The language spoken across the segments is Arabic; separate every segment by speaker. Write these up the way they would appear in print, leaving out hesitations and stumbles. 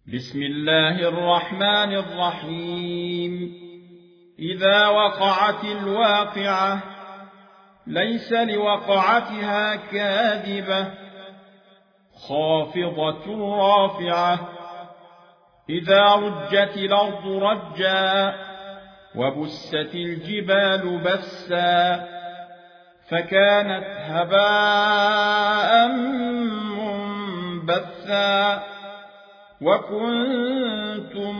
Speaker 1: بسم الله الرحمن الرحيم. إذا وقعت الواقعة ليس لوقعتها كاذبة خافضة رافعة. إذا رجت الأرض رجا وبست الجبال بسا فكانت هباء منبثا وكنتم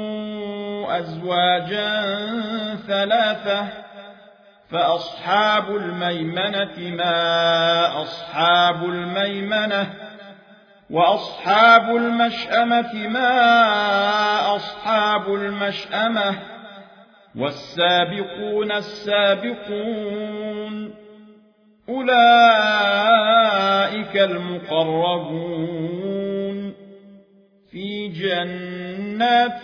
Speaker 1: أزواجا ثلاثة فأصحاب الميمنة ما أصحاب الميمنة وأصحاب المشأمة ما أصحاب المشأمة والسابقون السابقون أولئك المقربون في جنات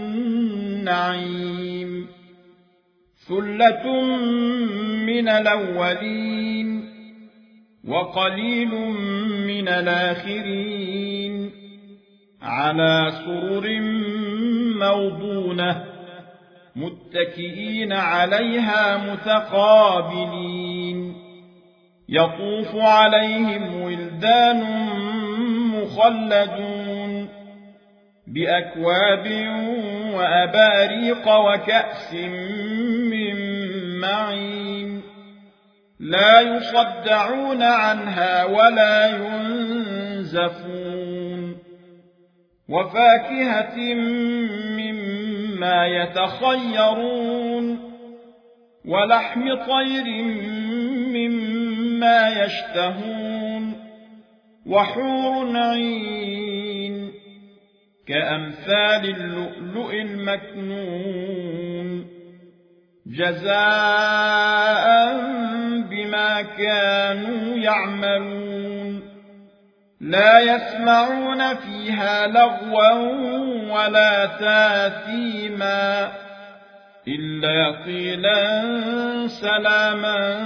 Speaker 1: النعيم. ثلة من الأولين وقليل من الآخرين على سرر موضونة متكئين عليها متقابلين يطوف عليهم ولدان مخلدون بأكواب وأباريق وكأس من معين لا يصدعون عنها ولا ينزفون وفاكهة مما يتخيرون ولحم طير مما يشتهون وحور عين كأمثال اللؤلؤ المكنون جزاء بما كانوا يعملون لا يسمعون فيها لغوا ولا تاثيما إلا قيلا سلاما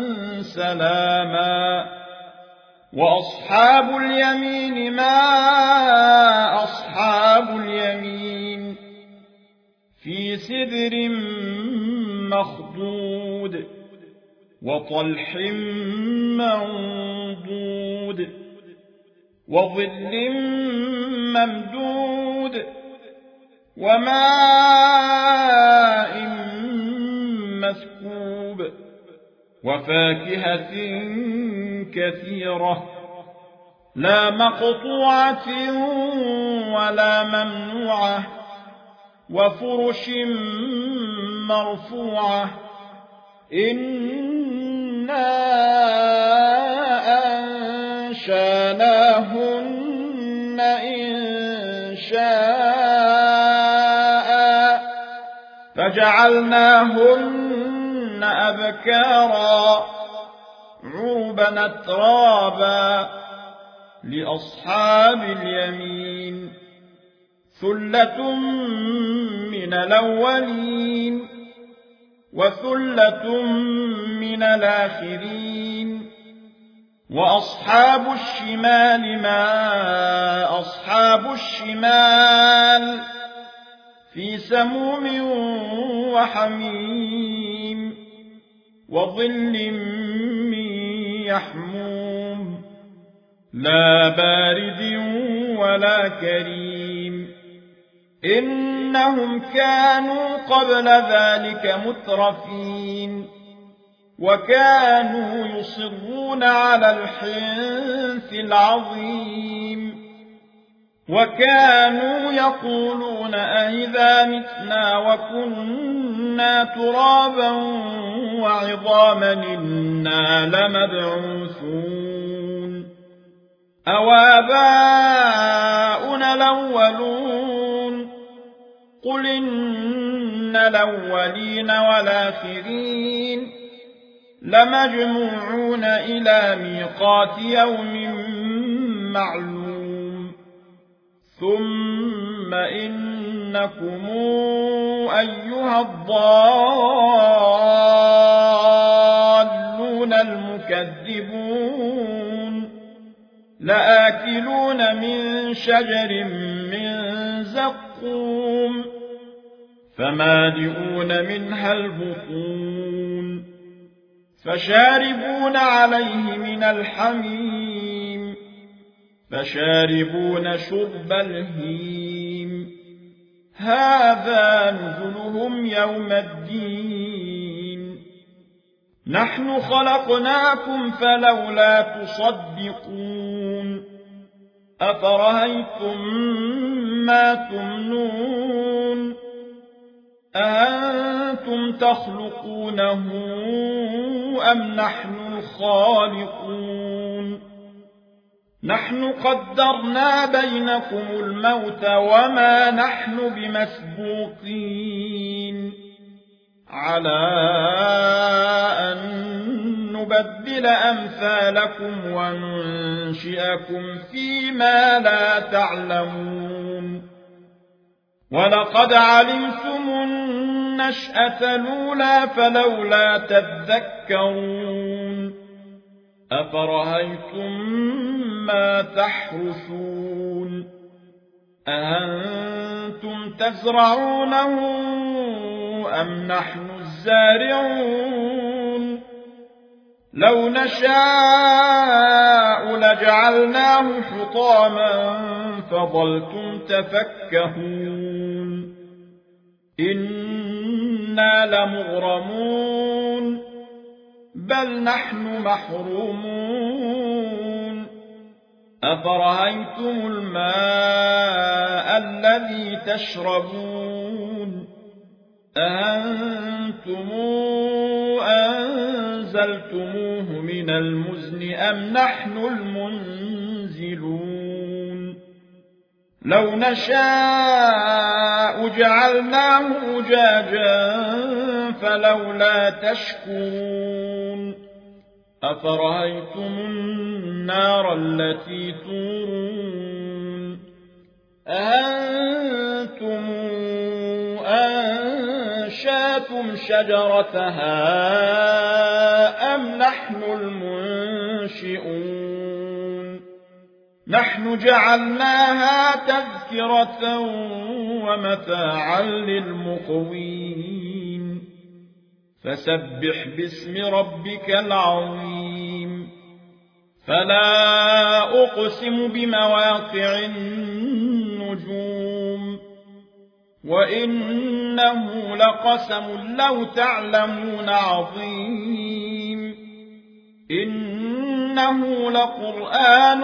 Speaker 1: سلاما. وأصحاب اليمين ما أصحاب اليمين في سدر مخضود وطلح منضود وظل ممدود وماء مسكوب وفاكهة كثيرة لا مقطوعة ولا ممنوعة وفرش مرفوعة إنا أنشأناهن إنشاء فجعلناهن أبكارا عربا أترابا لأصحاب اليمين. ثلة من الأولين وثلة من الآخرين وأصحاب الشمال ما أصحاب الشمال في سموم وحميم وظل من يحموم لا بارد ولا كريم إنهم كانوا قبل ذلك مترفين وكانوا يصرون على الحنث العظيم وكانوا يقولون أئذا متنا وكنا ترابا وعظاما إنا لمبعوثون أوآباؤنا الأولون قل إن الأولين والآخرين لمجموعون إلى ميقات يوم معلوم ثم إنكم أيها الضالون المكذبون لآكلون من شجر من زقوم فمالئون منها البطون فشاربون عليه من الحميم فشاربون شرب الهيم هذا نزلهم يوم الدين نحن خلقناكم فلولا تصدقون أفرأيتم ما تمنون أأنتم تخلقونه أم نحن الخالقون نحن قدرنا بينكم الموت وما نحن بمسبوقين على أن نبدل أمثالكم وننشئكم فيما لا تعلمون ولقد علمتم النشأة الأولى فلولا تذكرون أفرأيتم ما تحرثون أأنتم تزرعونه أم نحن الزارعون لو نشاء لجعلناه حطاما فظلتم تفكهون إنا لمغرمون بل نحن محرومون أفرأيتم الماء الذي تشربون أأنتم أنزلتموه من المزن أم نحن المنزلون لو نشاء جعلناه أجاجا فلولا تشكرون أفرأيتم النار التي تورون أأنتم أنشأتم شجرتها أم نحن المنشئون نحن جعلناها تذكرة ومتاعا للمقوين فسبح باسم ربك العظيم فلا أقسم بمواقع النجوم وإنه لقسم لو تعلمون عظيم إنه لقرآن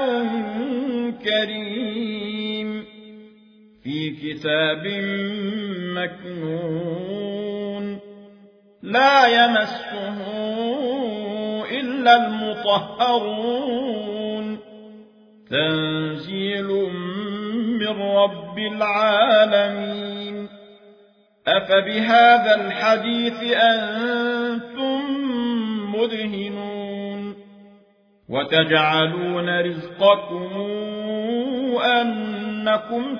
Speaker 1: كريم في كتاب مكنون لا يمسه إلا المطهرون تنزيل من رب العالمين أفبهذا الحديث أنتم مدهنون وتجعلون رزقكم أنكم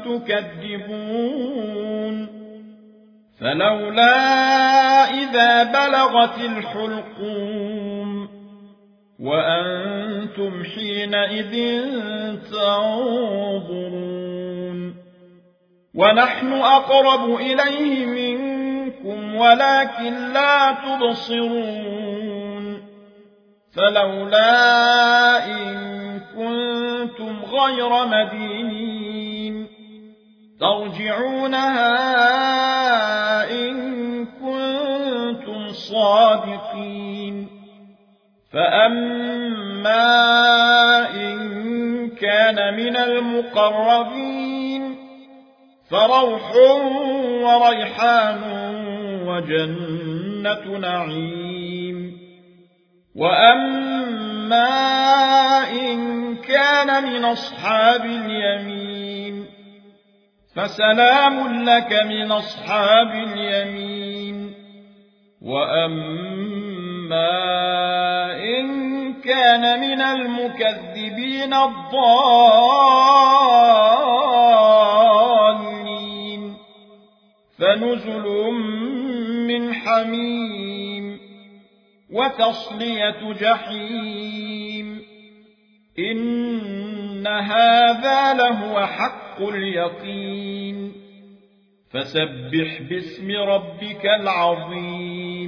Speaker 1: تكذبون فلولا إذا بلغت الحلقوم وأنتم حينئذ تنظرون ونحن أقرب إليه منكم ولكن لا تبصرون فلولا إن كنتم غير مدينين ترجعونها إن كنتم صادقين فأما إن كان من المقربين فروح وريحان وجنة نعيم وأما إن كان من أصحاب اليمين فسلام لك من أصحاب اليمين وأما إن كان من المكذبين الضالين فنزل من حميم وتصلية جحيم إن هذا لهو حق حق اليقين فسبح باسم ربك العظيم